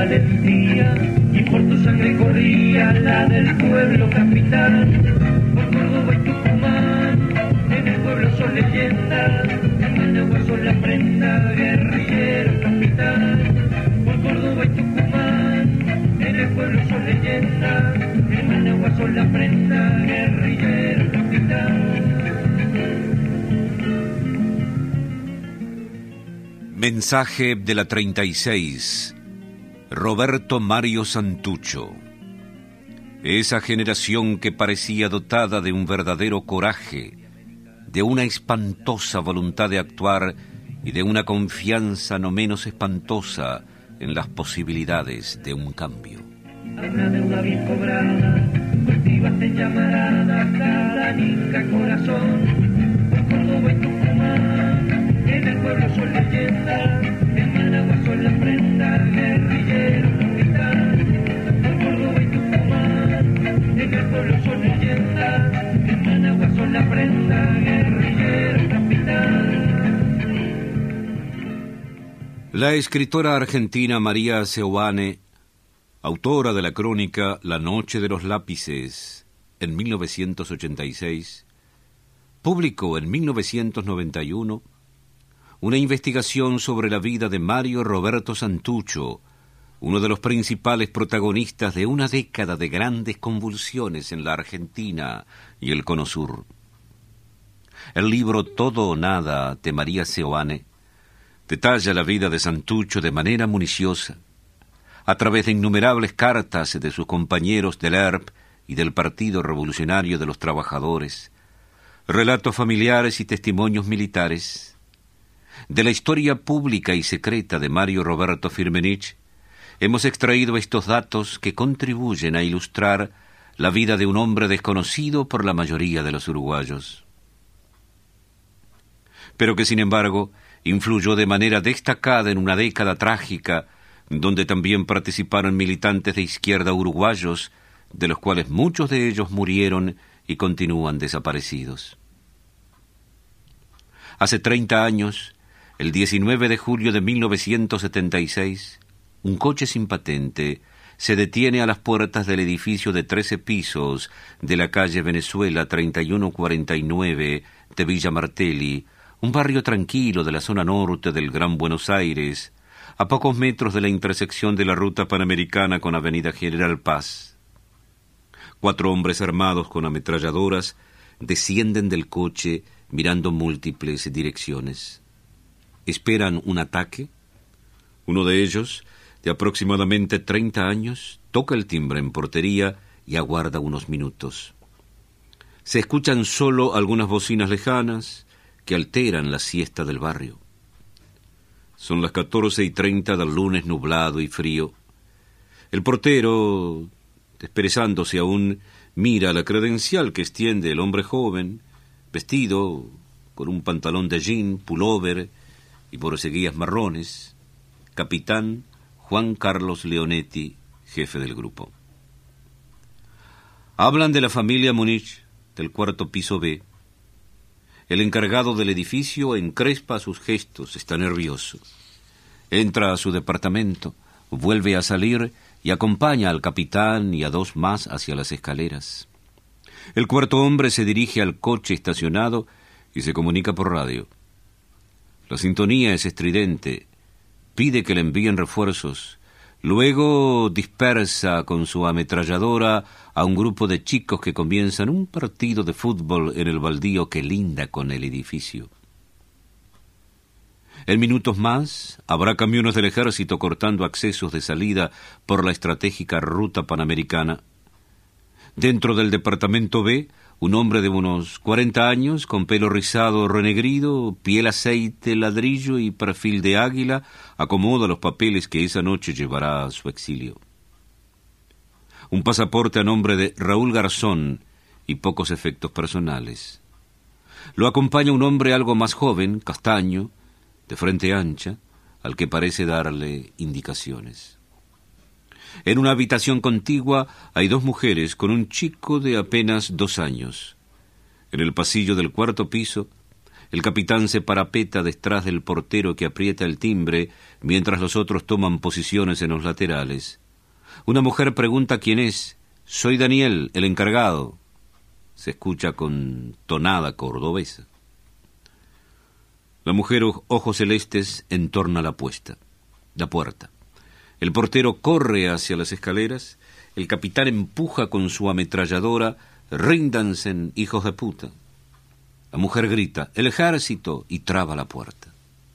decía, y por tu sangre corría la del pueblo capital. Por Córdoba y Tucumán, en el pueblo son leyendas, en Managua son la prenda, guerrillero capital. Por Córdoba y Tucumán, en el pueblo son leyendas, en Managua son la prenda, guerrillero capital. Mensaje de la 36. Roberto Mario Santucho. Esa generación que parecía dotada de un verdadero coraje, de una espantosa voluntad de actuar y de una confianza no menos espantosa en las posibilidades de un cambio. Una deuda bien cobrada, cultivaste en llamarada cada nica corazón. Por Córdoba y Tucumán, en el pueblo son leyendas, en Managua son la prenda, guerrillero capital. Por Córdoba y Tucumán, en el pueblo son leyendas, en Managua son la prenda, guerrillero capital. La escritora argentina María Seoane, autora de la crónica La Noche de los Lápices, en 1986, publicó en 1991 una investigación sobre la vida de Mario Roberto Santucho, uno de los principales protagonistas de una década de grandes convulsiones en la Argentina y el Cono Sur. El libro Todo o Nada de María Seoane detalla la vida de Santucho de manera minuciosa, a través de innumerables cartas de sus compañeros del ERP y del Partido Revolucionario de los Trabajadores, relatos familiares y testimonios militares. De la historia pública y secreta de Mario Roberto Firmenich, hemos extraído estos datos que contribuyen a ilustrar la vida de un hombre desconocido por la mayoría de los uruguayos, pero que sin embargo influyó de manera destacada en una década trágica donde también participaron militantes de izquierda uruguayos, de los cuales muchos de ellos murieron y continúan desaparecidos. Hace 30 años, el 19 de julio de 1976, un coche sin patente se detiene a las puertas del edificio de 13 pisos de la calle Venezuela 3149 de Villa Martelli, un barrio tranquilo de la zona norte del Gran Buenos Aires, a pocos metros de la intersección de la ruta panamericana con Avenida General Paz. 4 hombres armados con ametralladoras descienden del coche mirando múltiples direcciones. ¿Esperan un ataque? Uno de ellos, de aproximadamente 30 años, toca el timbre en portería y aguarda unos minutos. Se escuchan solo algunas bocinas lejanas que alteran la siesta del barrio. Son las 14:30 del lunes nublado y frío. El portero, desperezándose aún, mira la credencial que extiende el hombre joven, vestido con un pantalón de jean, pullover y borceguías marrones, capitán Juan Carlos Leonetti, jefe del grupo. Hablan de la familia Munich, del 4º piso B. El encargado del edificio encrespa sus gestos, está nervioso. Entra a su departamento, vuelve a salir y acompaña al capitán y a 2 más hacia las escaleras. El 4º hombre se dirige al coche estacionado y se comunica por radio. La sintonía es estridente, pide que le envíen refuerzos. Luego dispersa con su ametralladora a un grupo de chicos que comienzan un partido de fútbol en el baldío que linda con el edificio. En minutos más habrá camiones del ejército cortando accesos de salida por la estratégica ruta panamericana. Dentro del departamento B, un hombre de unos 40 años, con pelo rizado renegrido, piel aceite, ladrillo y perfil de águila, acomoda los papeles que esa noche llevará a su exilio. Un pasaporte a nombre de Raúl Garzón y pocos efectos personales. Lo acompaña un hombre algo más joven, castaño, de frente ancha, al que parece darle indicaciones. En una habitación contigua hay 2 mujeres con un chico de apenas 2 años. En el pasillo del 4º piso, El capitán se parapeta detrás del portero que aprieta el timbre, mientras los otros toman posiciones en los laterales. Una mujer pregunta quién es. «Soy Daniel, el encargado». Se escucha con tonada cordobesa. La mujer, ojos celestes, entorna la puerta. El portero corre hacia las escaleras. El capitán empuja con su ametralladora: «Ríndanse, hijos de puta». La mujer grita: «¡El ejército!» y traba la puerta.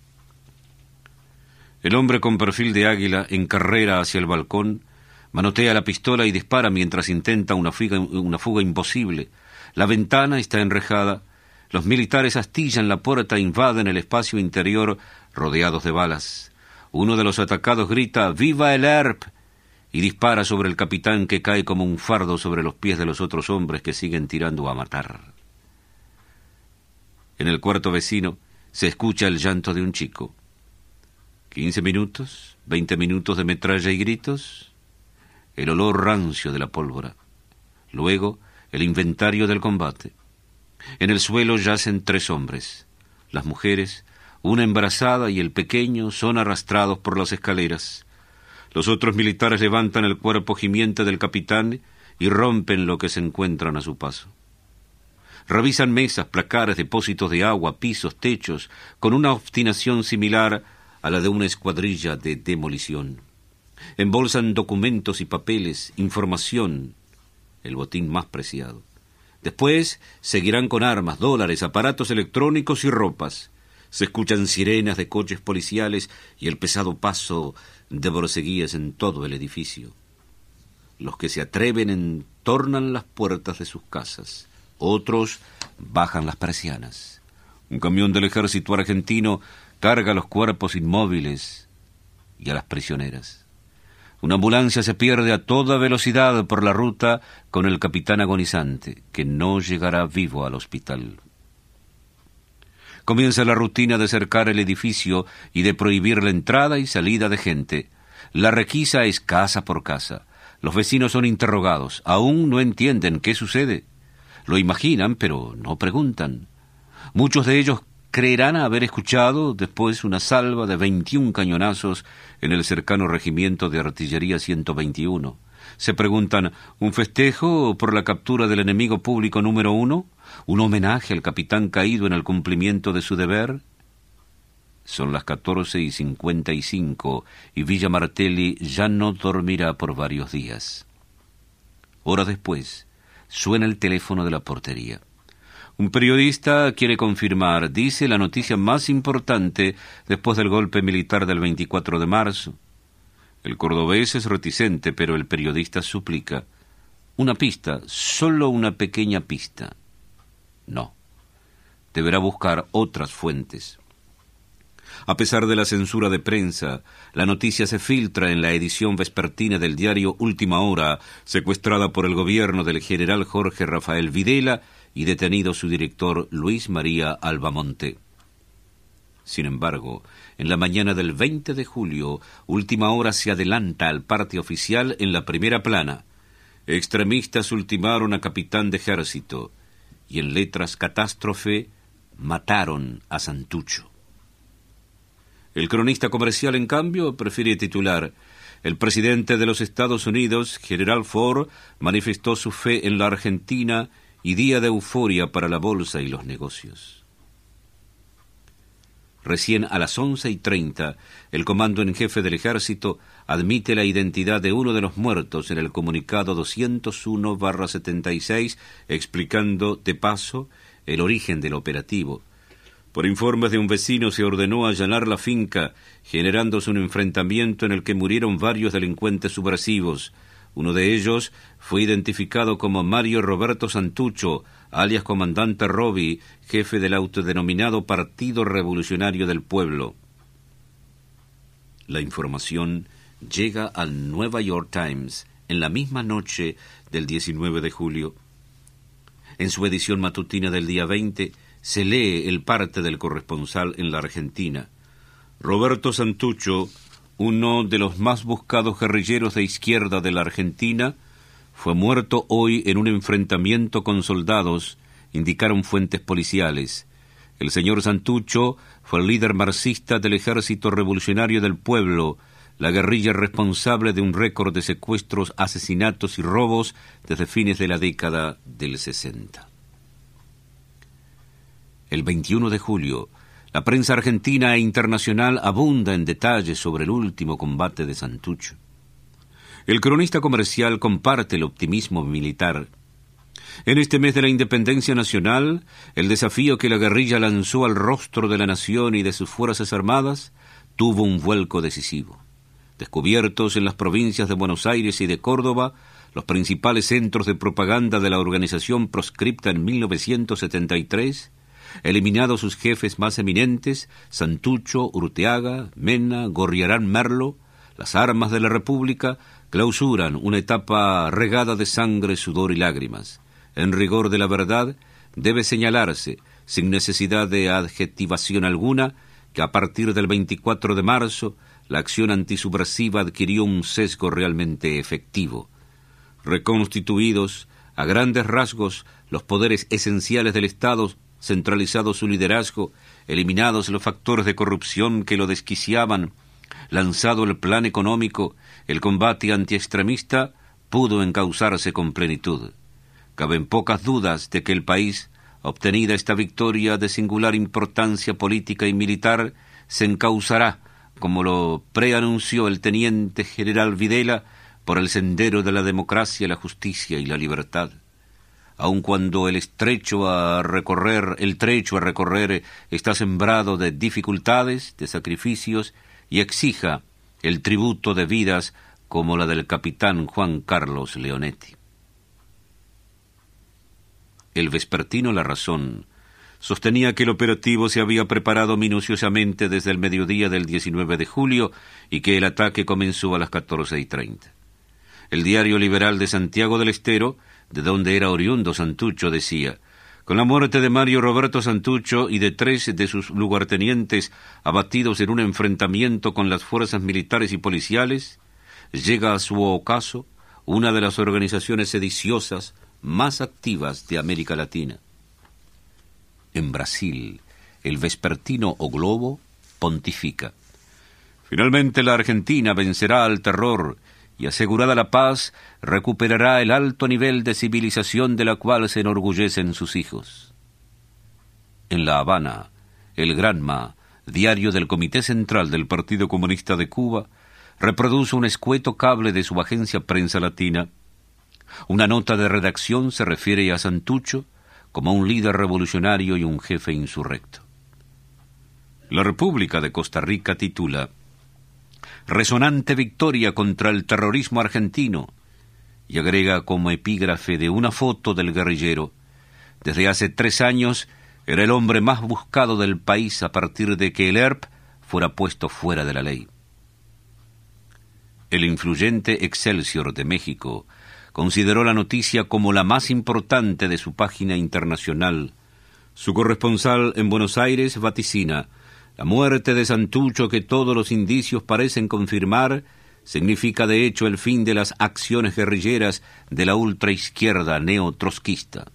El hombre con perfil de águila encarrera hacia el balcón, manotea la pistola y dispara mientras intenta una fuga imposible. La ventana está enrejada. Los militares astillan la puerta e invaden el espacio interior rodeados de balas. Uno de los atacados grita: «¡Viva el ERP!» y dispara sobre el capitán, que cae como un fardo sobre los pies de los otros hombres que siguen tirando a matar. En el cuarto vecino se escucha el llanto de un chico. 15 minutos, 20 minutos de metralla y gritos, el olor rancio de la pólvora. Luego, el inventario del combate. En el suelo yacen 3 hombres. Las mujeres, una embarazada y el pequeño, son arrastrados por las escaleras. Los otros militares levantan el cuerpo gimiente del capitán y rompen lo que se encuentran a su paso. Revisan mesas, placares, depósitos de agua, pisos, techos, con una obstinación similar a la de una escuadrilla de demolición. Embolsan documentos y papeles, información, el botín más preciado. Después seguirán con armas, dólares, aparatos electrónicos y ropas. Se escuchan sirenas de coches policiales y el pesado paso de borceguíes en todo el edificio. Los que se atreven entornan las puertas de sus casas. Otros bajan las persianas. Un camión del ejército argentino carga los cuerpos inmóviles y a las prisioneras. Una ambulancia se pierde a toda velocidad por la ruta con el capitán agonizante, que no llegará vivo al hospital. Comienza la rutina de cercar el edificio y de prohibir la entrada y salida de gente. La requisa es casa por casa. Los vecinos son interrogados. Aún no entienden qué sucede. Lo imaginan, pero no preguntan. Muchos de ellos creerán haber escuchado después una salva de 21 cañonazos en el cercano regimiento de artillería 121. Se preguntan: ¿un festejo por la captura del enemigo público número 1? ¿Un homenaje al capitán caído en el cumplimiento de su deber? Son las 14:55 y Villa Martelli ya no dormirá por varios días. Horas después, suena el teléfono de la portería. Un periodista quiere confirmar, dice, la noticia más importante después del golpe militar del 24 de marzo. El cordobés es reticente, pero el periodista suplica: una pista, solo una pequeña pista. No, deberá buscar otras fuentes. A pesar de la censura de prensa, la noticia se filtra en la edición vespertina del diario Última Hora, secuestrada por el gobierno del general Jorge Rafael Videla y detenido su director Luis María Albamonte. Sin embargo, en la mañana del 20 de julio, Última Hora se adelanta al parte oficial en la primera plana. Extremistas ultimaron a capitán de ejército, y en letras catástrofe, mataron a Santucho. El cronista comercial, en cambio, prefiere titular: el presidente de los Estados Unidos, General Ford, manifestó su fe en la Argentina y día de euforia para la bolsa y los negocios. Recién a las 11:30, el comando en jefe del ejército admite la identidad de uno de los muertos en el comunicado 201/76, explicando de paso el origen del operativo. Por informes de un vecino se ordenó allanar la finca, generándose un enfrentamiento en el que murieron varios delincuentes subversivos. Uno de ellos fue identificado como Mario Roberto Santucho, alias Comandante Robi, jefe del autodenominado Partido Revolucionario del Pueblo. La información llega al New York Times en la misma noche del 19 de julio. En su edición matutina del día 20, se lee el parte del corresponsal en la Argentina. Roberto Santucho, uno de los más buscados guerrilleros de izquierda de la Argentina, fue muerto hoy en un enfrentamiento con soldados, indicaron fuentes policiales. El señor Santucho fue el líder marxista del Ejército Revolucionario del Pueblo, la guerrilla responsable de un récord de secuestros, asesinatos y robos desde fines de la década del 60. El 21 de julio, la prensa argentina e internacional abunda en detalles sobre el último combate de Santucho. El cronista comercial comparte el optimismo militar. En este mes de la independencia nacional, el desafío que la guerrilla lanzó al rostro de la nación y de sus fuerzas armadas tuvo un vuelco decisivo. Descubiertos en las provincias de Buenos Aires y de Córdoba, los principales centros de propaganda de la organización proscripta en 1973, eliminados sus jefes más eminentes, Santucho, Urteaga, Mena, Gorriarán Merlo, las armas de la República clausuran una etapa regada de sangre, sudor y lágrimas. En rigor de la verdad, debe señalarse, sin necesidad de adjetivación alguna, que a partir del 24 de marzo, la acción antisubversiva adquirió un sesgo realmente efectivo. Reconstituidos, a grandes rasgos, los poderes esenciales del Estado, centralizado su liderazgo, eliminados los factores de corrupción que lo desquiciaban, lanzado el plan económico, el combate antiextremista pudo encauzarse con plenitud. Caben pocas dudas de que el país, obtenida esta victoria de singular importancia política y militar, se encauzará, como lo preanunció el teniente general Videla, por el sendero de la democracia, la justicia y la libertad. Aun cuando el trecho a recorrer está sembrado de dificultades, de sacrificios, y exija el tributo de vidas como la del capitán Juan Carlos Leonetti. El vespertino La Razón sostenía que el operativo se había preparado minuciosamente desde el mediodía del 19 de julio y que el ataque comenzó a las 14:30. El diario liberal de Santiago del Estero, de donde era oriundo Santucho, decía: con la muerte de Mario Roberto Santucho y de 3 de sus lugartenientes abatidos en un enfrentamiento con las fuerzas militares y policiales, llega a su ocaso una de las organizaciones sediciosas más activas de América Latina. En Brasil, el vespertino O Globo pontifica: finalmente la Argentina vencerá al terror y, asegurada la paz, recuperará el alto nivel de civilización de la cual se enorgullecen sus hijos. En La Habana, el Granma, diario del Comité Central del Partido Comunista de Cuba, reproduce un escueto cable de su agencia Prensa Latina. Una nota de redacción se refiere a Santucho como un líder revolucionario y un jefe insurrecto. La República de Costa Rica titula: resonante victoria contra el terrorismo argentino, y agrega como epígrafe de una foto del guerrillero: desde hace 3 años era el hombre más buscado del país a partir de que el ERP fuera puesto fuera de la ley. El influyente Excelsior de México consideró la noticia como la más importante de su página internacional. Su corresponsal en Buenos Aires vaticina: la muerte de Santucho, que todos los indicios parecen confirmar, significa de hecho el fin de las acciones guerrilleras de la ultraizquierda neotrotskista.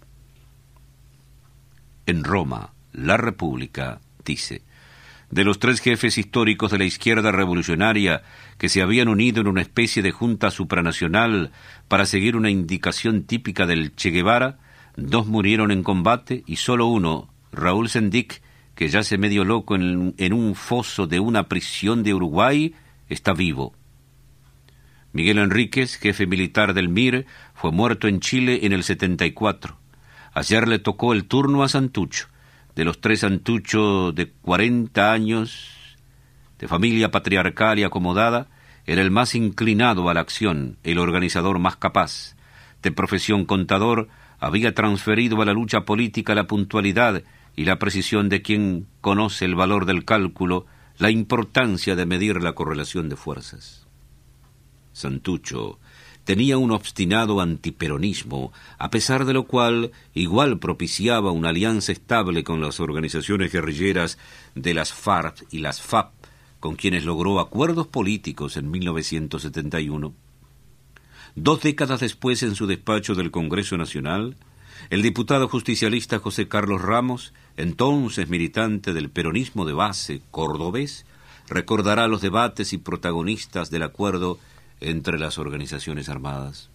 En Roma, La República dice: de los 3 jefes históricos de la izquierda revolucionaria que se habían unido en una especie de junta supranacional para seguir una indicación típica del Che Guevara, 2 murieron en combate y solo uno, Raúl Sendic, que yace medio loco en un foso de una prisión de Uruguay, está vivo. Miguel Enríquez, jefe militar del MIR, fue muerto en Chile en el 74. Ayer le tocó el turno a Santucho. De los 3 Santucho de 40 años, de familia patriarcal y acomodada, era el más inclinado a la acción, el organizador más capaz. De profesión contador, había transferido a la lucha política la puntualidad y la precisión de quien conoce el valor del cálculo, la importancia de medir la correlación de fuerzas. Santucho tenía un obstinado antiperonismo, a pesar de lo cual igual propiciaba una alianza estable con las organizaciones guerrilleras de las FARC y las FAP, con quienes logró acuerdos políticos en 1971. 2 décadas después, en su despacho del Congreso Nacional, El diputado justicialista José Carlos Ramos, entonces militante del peronismo de base cordobés, recordará los debates y protagonistas del acuerdo entre las organizaciones armadas.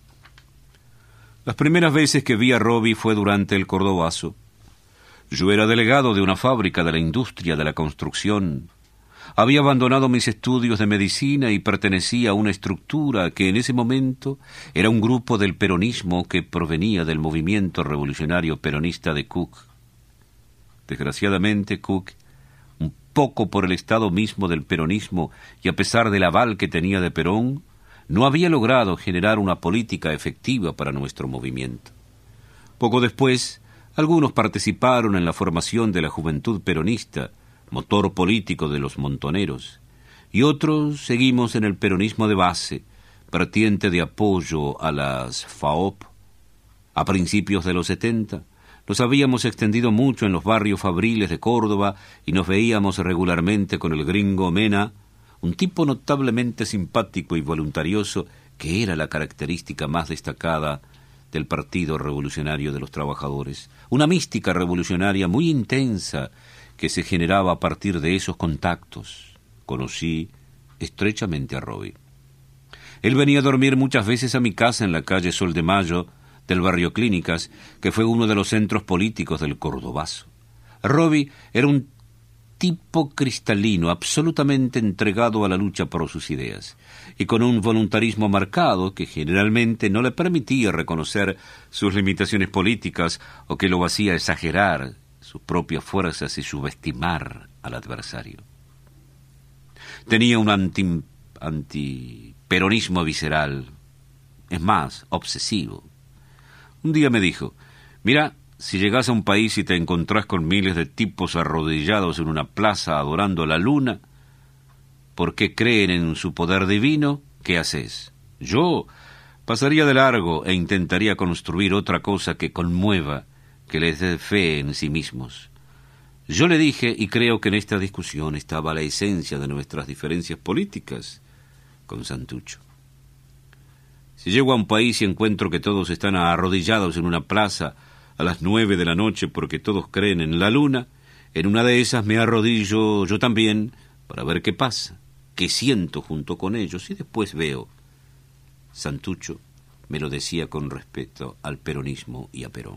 Las primeras veces que vi a Robi fue durante el Cordobazo. Yo era delegado de una fábrica de la industria de la construcción. Había abandonado mis estudios de medicina y pertenecía a una estructura que en ese momento era un grupo del peronismo que provenía del movimiento revolucionario peronista de Cook. Desgraciadamente, Cook, un poco por el estado mismo del peronismo y a pesar del aval que tenía de Perón, no había logrado generar una política efectiva para nuestro movimiento. Poco después, algunos participaron en la formación de la Juventud Peronista, motor político de los montoneros, y otros seguimos en el peronismo de base, vertiente de apoyo a las FAOP. A principios de los 70, nos habíamos extendido mucho en los barrios fabriles de Córdoba y nos veíamos regularmente con el gringo Mena, un tipo notablemente simpático y voluntarioso que era la característica más destacada del Partido Revolucionario de los Trabajadores, una mística revolucionaria muy intensa que se generaba a partir de esos contactos. Conocí estrechamente a Robi. Él venía a dormir muchas veces a mi casa en la calle Sol de Mayo del barrio Clínicas, que fue uno de los centros políticos del Cordobazo. Robi era un tipo cristalino, absolutamente entregado a la lucha por sus ideas, y con un voluntarismo marcado que generalmente no le permitía reconocer sus limitaciones políticas o que lo hacía exagerar sus propias fuerzas y subestimar al adversario. Tenía un antiperonismo visceral, es más, obsesivo. Un día me dijo: mira, si llegás a un país y te encontrás con miles de tipos arrodillados en una plaza adorando la luna, porque creen en su poder divino, ¿qué haces? Yo pasaría de largo e intentaría construir otra cosa que conmueva, que les dé fe en sí mismos. Yo le dije, y creo que en esta discusión estaba la esencia de nuestras diferencias políticas con Santucho: si llego a un país y encuentro que todos están arrodillados en una plaza a las 9 de la noche porque todos creen en la luna, en una de esas me arrodillo yo también para ver qué pasa, qué siento junto con ellos, y después veo. Santucho me lo decía con respeto al peronismo y a Perón.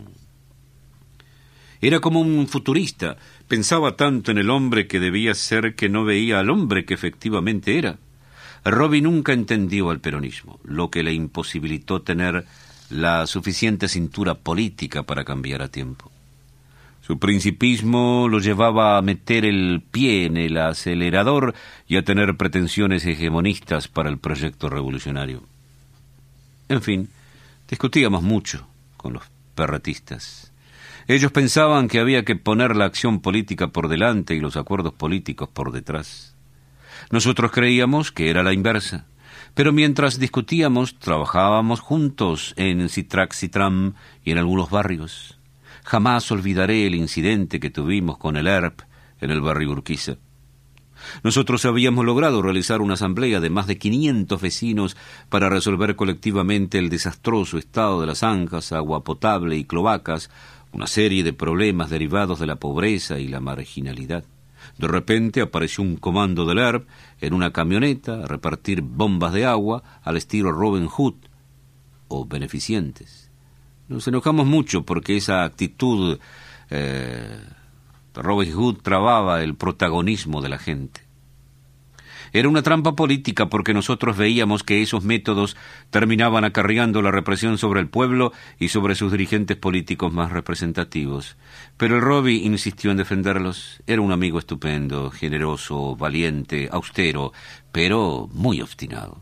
Era como un futurista, pensaba tanto en el hombre que debía ser que no veía al hombre que efectivamente era. Robi nunca entendió al peronismo, lo que le imposibilitó tener la suficiente cintura política para cambiar a tiempo. Su principismo lo llevaba a meter el pie en el acelerador y a tener pretensiones hegemonistas para el proyecto revolucionario. En fin, discutíamos mucho con los perretistas. Ellos pensaban que había que poner la acción política por delante y los acuerdos políticos por detrás. Nosotros creíamos que era la inversa, pero mientras discutíamos trabajábamos juntos en Citrac-Citram y en algunos barrios. Jamás olvidaré el incidente que tuvimos con el ERP en el barrio Urquiza. Nosotros habíamos logrado realizar una asamblea de más de 500 vecinos para resolver colectivamente el desastroso estado de las zanjas, agua potable y cloacas, una serie de problemas derivados de la pobreza y la marginalidad. De repente apareció un comando del ERP en una camioneta a repartir bombas de agua al estilo Robin Hood o beneficientes. Nos enojamos mucho porque esa actitud de Robin Hood trababa el protagonismo de la gente. Era una trampa política porque nosotros veíamos que esos métodos terminaban acarreando la represión sobre el pueblo y sobre sus dirigentes políticos más representativos. Pero el Robi insistió en defenderlos. Era un amigo estupendo, generoso, valiente, austero, pero muy obstinado.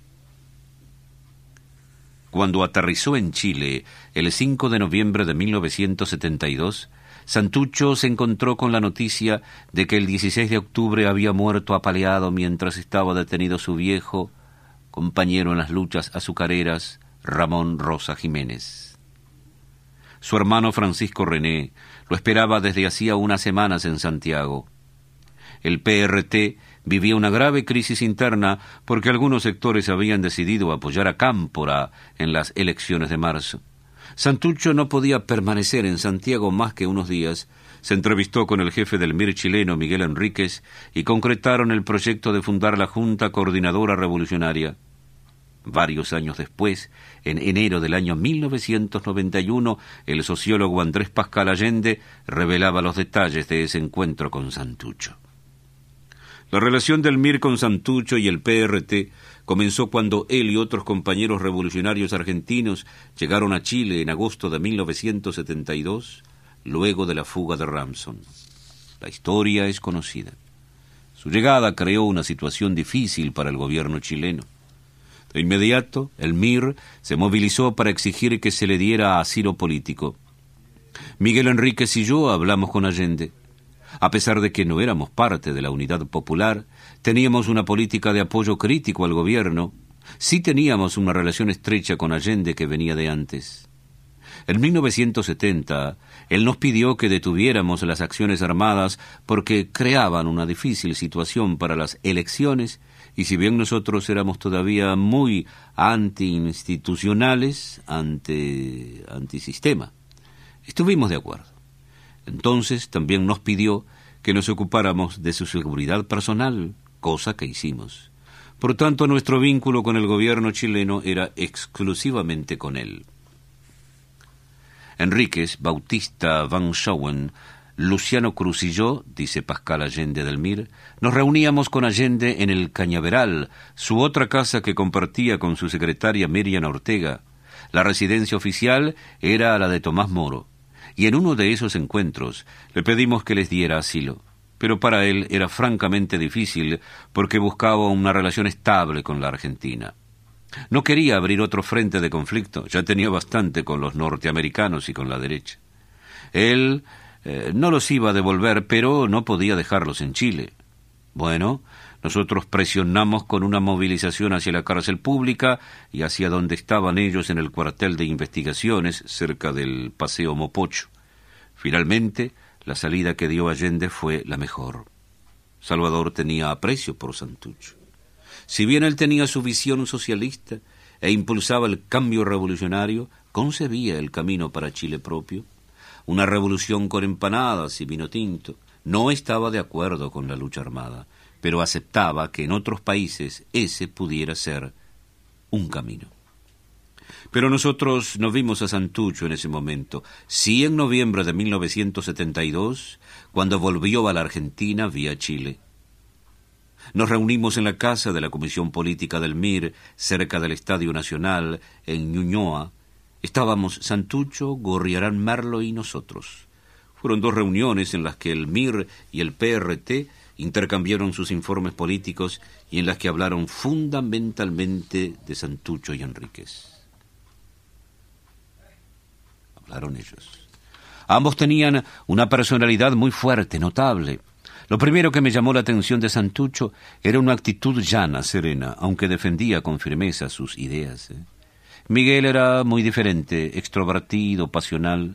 Cuando aterrizó en Chile el 5 de noviembre de 1972, Santucho se encontró con la noticia de que el 16 de octubre había muerto apaleado mientras estaba detenido su viejo compañero en las luchas azucareras, Ramón Rosa Jiménez. Su hermano Francisco René lo esperaba desde hacía unas semanas en Santiago. El PRT vivía una grave crisis interna porque algunos sectores habían decidido apoyar a Cámpora en las elecciones de marzo. Santucho no podía permanecer en Santiago más que unos días. Se entrevistó con el jefe del MIR chileno, Miguel Enríquez, y concretaron el proyecto de fundar la Junta Coordinadora Revolucionaria. Varios años después, en enero del año 1991, el sociólogo Andrés Pascal Allende revelaba los detalles de ese encuentro con Santucho. La relación del MIR con Santucho y el PRT comenzó cuando él y otros compañeros revolucionarios argentinos llegaron a Chile en agosto de 1972, luego de la fuga de Ramson. La historia es conocida. Su llegada creó una situación difícil para el gobierno chileno. De inmediato, el MIR se movilizó para exigir que se le diera asilo político. Miguel Enríquez y yo hablamos con Allende. A pesar de que no éramos parte de la Unidad Popular, teníamos una política de apoyo crítico al gobierno. Sí teníamos una relación estrecha con Allende que venía de antes. En 1970, él nos pidió que detuviéramos las acciones armadas porque creaban una difícil situación para las elecciones, y si bien nosotros éramos todavía muy antiinstitucionales, antisistema, estuvimos de acuerdo. Entonces también nos pidió que nos ocupáramos de su seguridad personal, cosa que hicimos. Por tanto, nuestro vínculo con el gobierno chileno era exclusivamente con él. Enríquez, Bautista, Van Schoen, Luciano Cruz y yo, dice Pascal Allende del MIR, nos reuníamos con Allende en el Cañaveral, su otra casa que compartía con su secretaria Miriam Ortega. La residencia oficial era la de Tomás Moro, y en uno de esos encuentros le pedimos que les diera asilo. Pero para él era francamente difícil porque buscaba una relación estable con la Argentina. No quería abrir otro frente de conflicto, ya tenía bastante con los norteamericanos y con la derecha. Él no los iba a devolver, pero no podía dejarlos en Chile. Bueno, nosotros presionamos con una movilización hacia la cárcel pública y hacia donde estaban ellos en el cuartel de investigaciones, cerca del Paseo Mopocho. Finalmente, la salida que dio Allende fue la mejor. Salvador tenía aprecio por Santucho. Si bien él tenía su visión socialista e impulsaba el cambio revolucionario, concebía el camino para Chile propio, una revolución con empanadas y vino tinto. No estaba de acuerdo con la lucha armada, pero aceptaba que en otros países ese pudiera ser un camino. Pero nosotros no vimos a Santucho en ese momento. Sí, en noviembre de 1972, cuando volvió a la Argentina vía Chile. Nos reunimos en la casa de la Comisión Política del MIR, cerca del Estadio Nacional, en Ñuñoa. Estábamos Santucho, Gorriarán Merlo y nosotros. Fueron 2 reuniones en las que el MIR y el PRT intercambiaron sus informes políticos y en las que hablaron fundamentalmente de Santucho y Enríquez. Hablaron ellos. Ambos tenían una personalidad muy fuerte, notable. Lo primero que me llamó la atención de Santucho era una actitud llana, serena, aunque defendía con firmeza sus ideas. Miguel era muy diferente, extrovertido, pasional.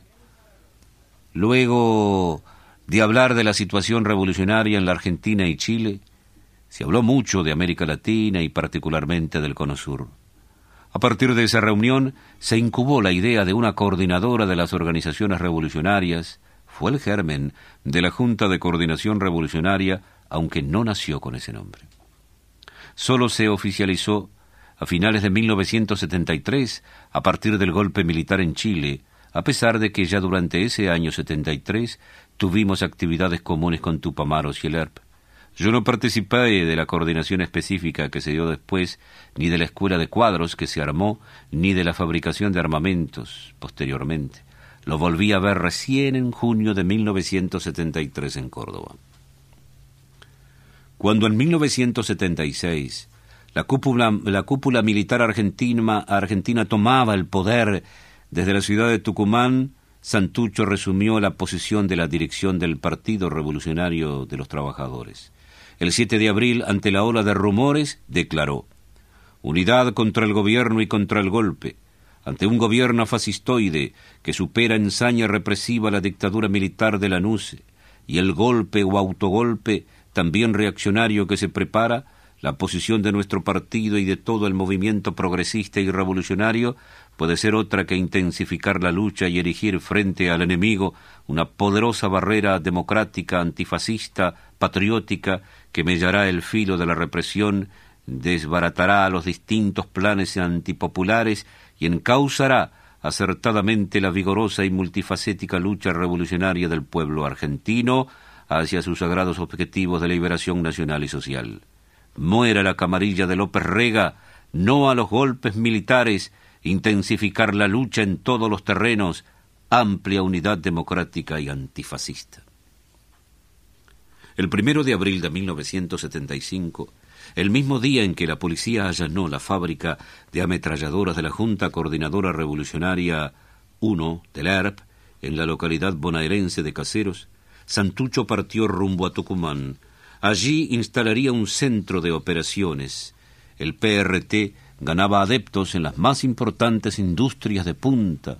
Luego de hablar de la situación revolucionaria en la Argentina y Chile, se habló mucho de América Latina y particularmente del Cono Sur. A partir de esa reunión se incubó la idea de una coordinadora de las organizaciones revolucionarias. Fue el germen de la Junta de Coordinación Revolucionaria, aunque no nació con ese nombre. Solo se oficializó a finales de 1973, a partir del golpe militar en Chile, a pesar de que ya durante ese año 73 tuvimos actividades comunes con Tupamaros y el ERP. Yo no participé de la coordinación específica que se dio después, ni de la escuela de cuadros que se armó, ni de la fabricación de armamentos posteriormente. Lo volví a ver recién en junio de 1973 en Córdoba. Cuando en 1976 la cúpula militar argentina tomaba el poder desde la ciudad de Tucumán, Santucho resumió la posición de la dirección del Partido Revolucionario de los Trabajadores. El 7 de abril, ante la ola de rumores, declaró: «Unidad contra el gobierno y contra el golpe. Ante un gobierno fascistoide que supera en saña represiva la dictadura militar de Lanús y el golpe o autogolpe también reaccionario que se prepara, la posición de nuestro partido y de todo el movimiento progresista y revolucionario puede ser otra que intensificar la lucha y erigir frente al enemigo una poderosa barrera democrática, antifascista, patriótica, que mellará el filo de la represión, desbaratará los distintos planes antipopulares y encauzará acertadamente la vigorosa y multifacética lucha revolucionaria del pueblo argentino hacia sus sagrados objetivos de liberación nacional y social. Muera la camarilla de López Rega, no a los golpes militares, intensificar la lucha en todos los terrenos, amplia unidad democrática y antifascista. El 1 de abril de 1975, el mismo día en que la policía allanó la fábrica de ametralladoras de la Junta Coordinadora Revolucionaria 1 del ERP, en la localidad bonaerense de Caseros, Santucho partió rumbo a Tucumán. Allí instalaría un centro de operaciones. El PRT ganaba adeptos en las más importantes industrias de punta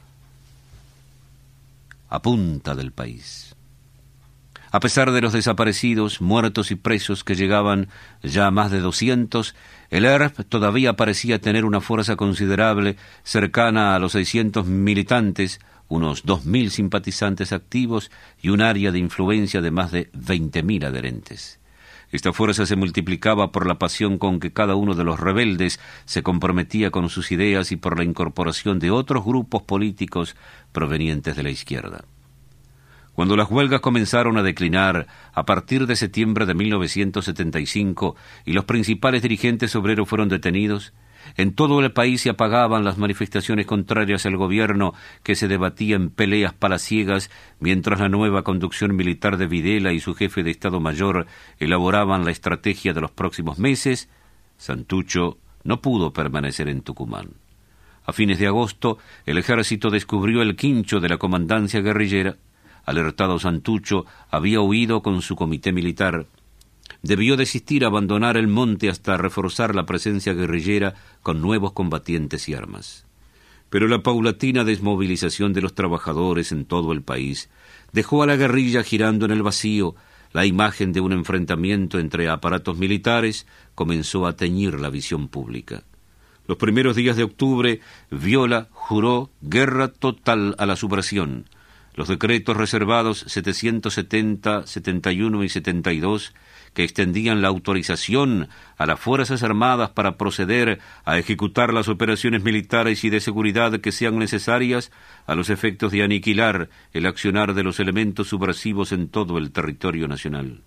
a punta del país. A pesar de los desaparecidos, muertos y presos que llegaban ya a más de 200, el ERP todavía parecía tener una fuerza considerable, cercana a los 600 militantes, unos 2.000 simpatizantes activos y un área de influencia de más de 20.000 adherentes. Esta fuerza se multiplicaba por la pasión con que cada uno de los rebeldes se comprometía con sus ideas y por la incorporación de otros grupos políticos provenientes de la izquierda. Cuando las huelgas comenzaron a declinar a partir de septiembre de 1975 y los principales dirigentes obreros fueron detenidos, en todo el país se apagaban las manifestaciones contrarias al gobierno, que se debatía en peleas palaciegas mientras la nueva conducción militar de Videla y su jefe de Estado Mayor elaboraban la estrategia de los próximos meses. Santucho no pudo permanecer en Tucumán. A fines de agosto, el ejército descubrió el quincho de la comandancia guerrillera. Alertado Santucho había huido con su comité militar. Debió desistir a abandonar el monte hasta reforzar la presencia guerrillera con nuevos combatientes y armas. Pero la paulatina desmovilización de los trabajadores en todo el país dejó a la guerrilla girando en el vacío. La imagen de un enfrentamiento entre aparatos militares comenzó a teñir la visión pública. Los primeros días de octubre, Viola juró guerra total a la subversión. Los decretos reservados 770, 71 y 72, que extendían la autorización a las Fuerzas Armadas para proceder a ejecutar las operaciones militares y de seguridad que sean necesarias a los efectos de aniquilar el accionar de los elementos subversivos en todo el territorio nacional.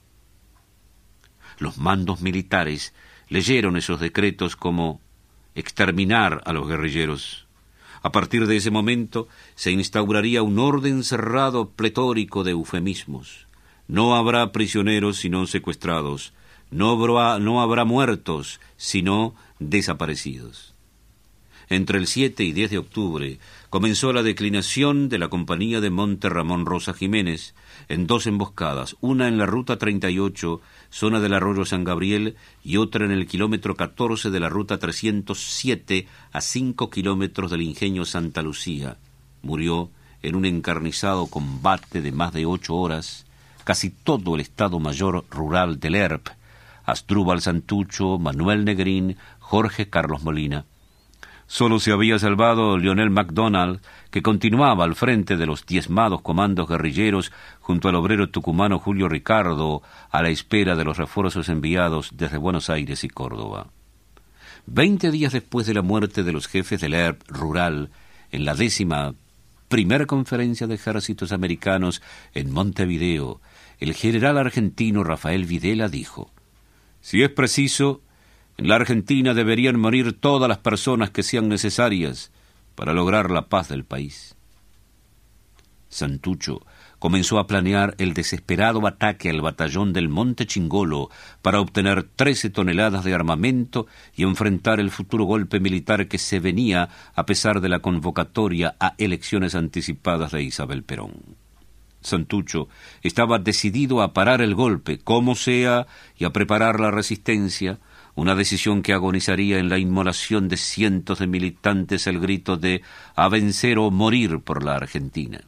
Los mandos militares leyeron esos decretos como exterminar a los guerrilleros. A partir de ese momento se instauraría un orden cerrado pletórico de eufemismos. No habrá prisioneros sino secuestrados, no habrá muertos sino desaparecidos. Entre el 7 y 10 de octubre comenzó la declinación de la compañía de Monte Ramón Rosa Jiménez en dos emboscadas, una en la ruta 38, zona del arroyo San Gabriel, y otra en el kilómetro 14 de la ruta 307, a 5 kilómetros del ingenio Santa Lucía. Murió en un encarnizado combate de más de 8 horas casi todo el Estado Mayor Rural del ERP, Asdrúbal Santucho, Manuel Negrín, Jorge Carlos Molina. Solo se había salvado Lionel MacDonald, que continuaba al frente de los diezmados comandos guerrilleros junto al obrero tucumano Julio Ricardo, a la espera de los refuerzos enviados desde Buenos Aires y Córdoba. 20 días después de la muerte de los jefes del ERP rural, en la 11ª Conferencia de Ejércitos Americanos en Montevideo, el general argentino Rafael Videla dijo: «Si es preciso, en la Argentina deberían morir todas las personas que sean necesarias para lograr la paz del país». Santucho comenzó a planear el desesperado ataque al batallón del Monte Chingolo para obtener 13 toneladas de armamento y enfrentar el futuro golpe militar que se venía a pesar de la convocatoria a elecciones anticipadas de Isabel Perón. Santucho estaba decidido a parar el golpe, como sea, y a preparar la resistencia, una decisión que agonizaría en la inmolación de cientos de militantes al grito de «a vencer o morir por la Argentina».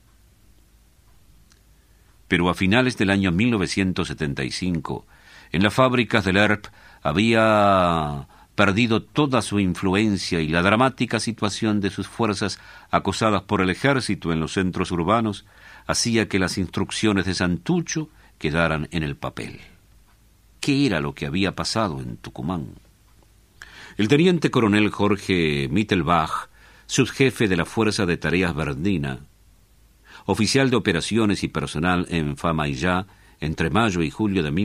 Pero a finales del año 1975, en las fábricas del ERP había perdido toda su influencia y la dramática situación de sus fuerzas acosadas por el ejército en los centros urbanos hacía que las instrucciones de Santucho quedaran en el papel. ¿Qué era lo que había pasado en Tucumán? El teniente coronel Jorge Mittelbach, subjefe de la Fuerza de Tareas Bernina, oficial de operaciones y personal en Famaillá entre mayo y julio de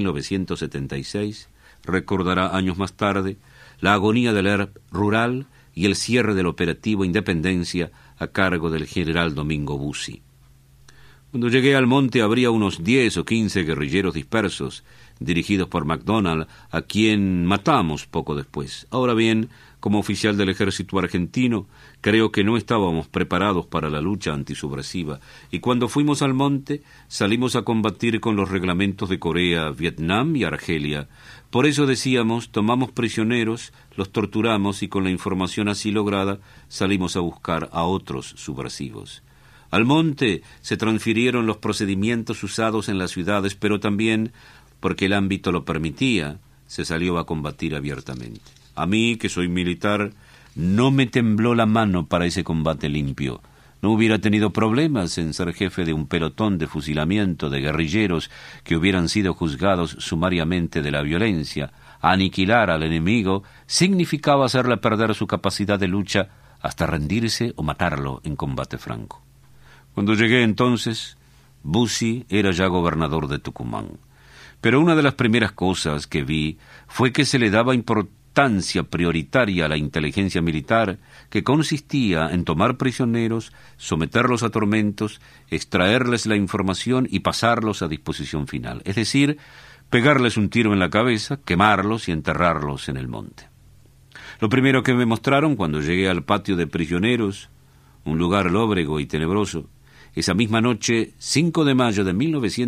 1976, recordará años más tarde la agonía del ERP rural y el cierre del operativo Independencia a cargo del general Domingo Bussi. Cuando llegué al monte habría unos 10 o 15 guerrilleros dispersos, dirigidos por MacDonald, a quien matamos poco después. Ahora bien, como oficial del ejército argentino, creo que no estábamos preparados para la lucha antisubversiva, y cuando fuimos al monte salimos a combatir con los reglamentos de Corea, Vietnam y Argelia. Por eso decíamos, tomamos prisioneros, los torturamos y con la información así lograda salimos a buscar a otros subversivos. Al monte se transfirieron los procedimientos usados en las ciudades, pero también, porque el ámbito lo permitía, se salió a combatir abiertamente. A mí, que soy militar, no me tembló la mano para ese combate limpio. No hubiera tenido problemas en ser jefe de un pelotón de fusilamiento de guerrilleros que hubieran sido juzgados sumariamente de la violencia. Aniquilar al enemigo significaba hacerle perder su capacidad de lucha hasta rendirse o matarlo en combate franco. Cuando llegué entonces, Bussi era ya gobernador de Tucumán. Pero una de las primeras cosas que vi fue que se le daba importancia prioritaria a la inteligencia militar, que consistía en tomar prisioneros, someterlos a tormentos, extraerles la información y pasarlos a disposición final. Es decir, pegarles un tiro en la cabeza, quemarlos y enterrarlos en el monte. Lo primero que me mostraron cuando llegué al patio de prisioneros, un lugar lóbrego y tenebroso, esa misma noche, 5 de mayo de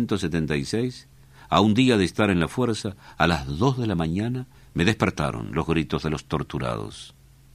1976, a un día de estar en la fuerza, a las 2 de la mañana, me despertaron los gritos de los torturados.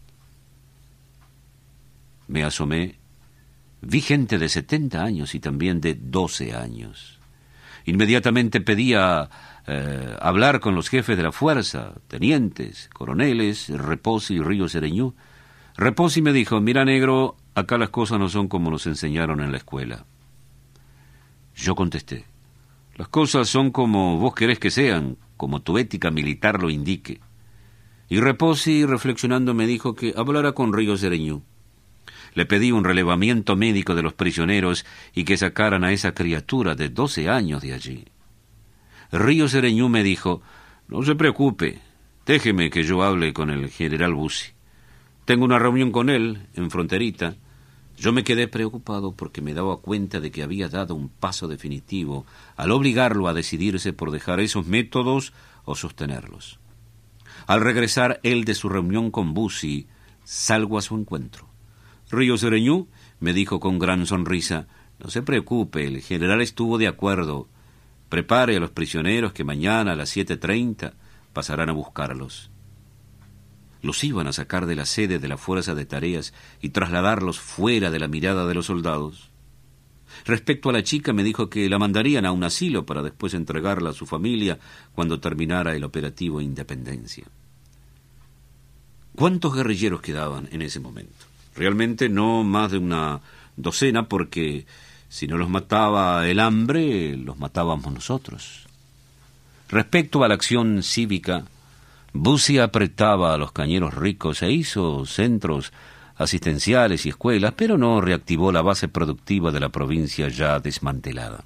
Me asomé, vi gente de 70 años y también de 12 años. Inmediatamente pedía hablar con los jefes de la fuerza, tenientes, coroneles, Reposi y Ríos Sereñú. Reposi me dijo, mira negro, acá las cosas no son como nos enseñaron en la escuela. Yo contesté, las cosas son como vos querés que sean, como tu ética militar lo indique. Y Reposi, reflexionando, me dijo que hablara con Ríos Sereñú. Le pedí un relevamiento médico de los prisioneros y que sacaran a esa criatura de 12 años de allí. Ríos Sereñú me dijo, no se preocupe, déjeme que yo hable con el general Bussi. Tengo una reunión con él, en Fronterita. Yo me quedé preocupado porque me daba cuenta de que había dado un paso definitivo al obligarlo a decidirse por dejar esos métodos o sostenerlos. Al regresar él de su reunión con Bussi, salgo a su encuentro. Ríos Sereñú me dijo con gran sonrisa, no se preocupe, el general estuvo de acuerdo. Prepare a los prisioneros que mañana a las 7:30 pasarán a buscarlos. Los iban a sacar de la sede de la Fuerza de Tareas y trasladarlos fuera de la mirada de los soldados. Respecto a la chica me dijo que la mandarían a un asilo para después entregarla a su familia cuando terminara el operativo Independencia. ¿Cuántos guerrilleros quedaban en ese momento? Realmente no más de una docena, porque si no los mataba el hambre, los matábamos nosotros. Respecto a la acción cívica, Bussi apretaba a los cañeros ricos e hizo centros asistenciales y escuelas, pero no reactivó la base productiva de la provincia ya desmantelada.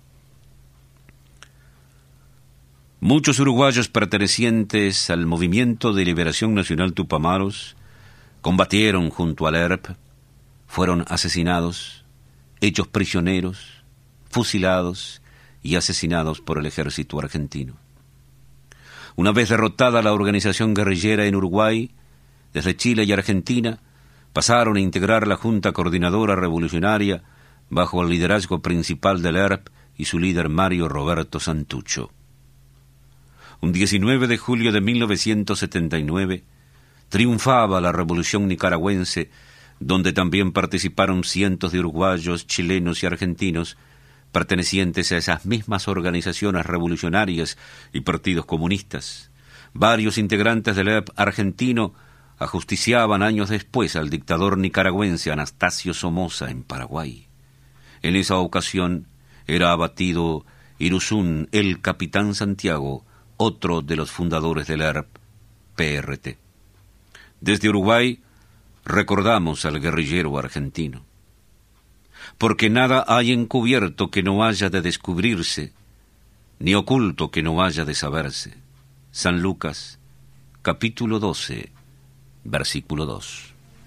Muchos uruguayos pertenecientes al Movimiento de Liberación Nacional Tupamaros combatieron junto al ERP, fueron asesinados, hechos prisioneros, fusilados y asesinados por el ejército argentino. Una vez derrotada la organización guerrillera en Uruguay, desde Chile y Argentina, pasaron a integrar la Junta Coordinadora Revolucionaria bajo el liderazgo principal del ERP y su líder Mario Roberto Santucho. Un 19 de julio de 1979, triunfaba la revolución nicaragüense, donde también participaron cientos de uruguayos, chilenos y argentinos, pertenecientes a esas mismas organizaciones revolucionarias y partidos comunistas. Varios integrantes del ERP argentino ajusticiaban años después al dictador nicaragüense Anastasio Somoza en Paraguay. En esa ocasión era abatido Iruzún, el capitán Santiago, otro de los fundadores del ERP-PRT. Desde Uruguay recordamos al guerrillero argentino. Porque nada hay encubierto que no haya de descubrirse, ni oculto que no haya de saberse. San Lucas, capítulo 12, versículo 2.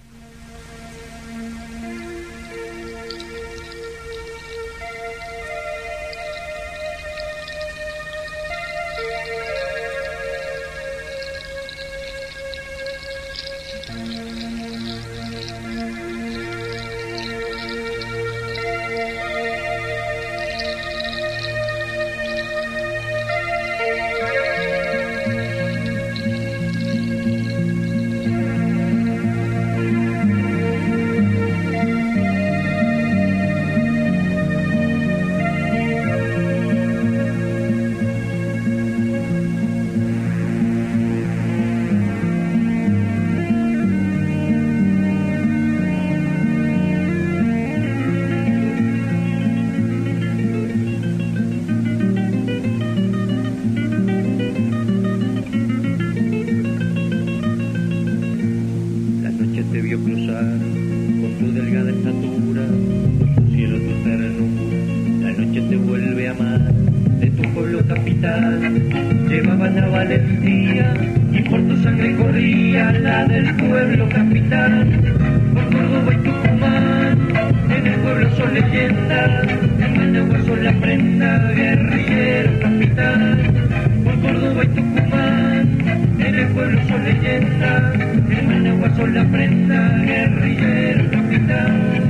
Llevaban la valentía y por tu sangre corría la del pueblo capitán. Por Córdoba y Tucumán, en el pueblo son leyendas, en Managua son la prenda, guerrillero capitán. Por Córdoba y Tucumán, en el pueblo son leyendas, en Managua son la prenda, guerrillero capitán.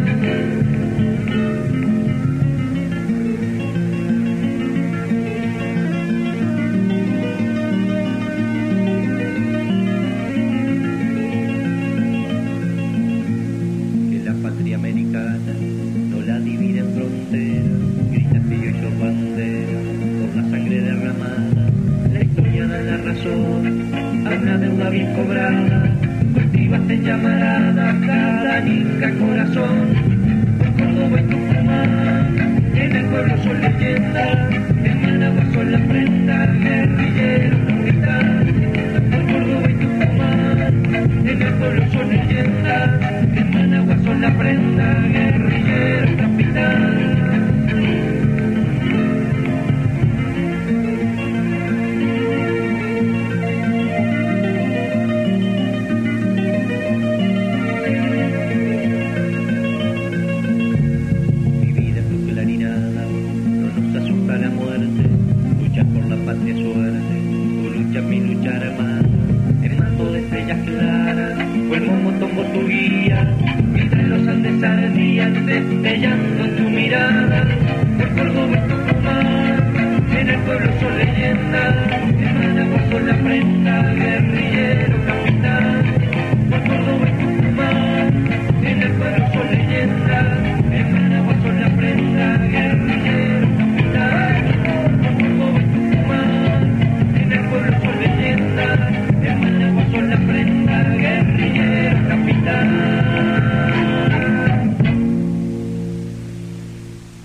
Bien cobrada, cultivaste en llamarada cada nica corazón. Por Córdoba y Tucumán, en el pueblo son leyendas, en Managua son la prenda, guerrillero capitán. Por Córdoba y Tucumán, en el pueblo son leyendas, en Managua son la prenda, guerrillero capitán. Tu guía, entre los Andes ardían de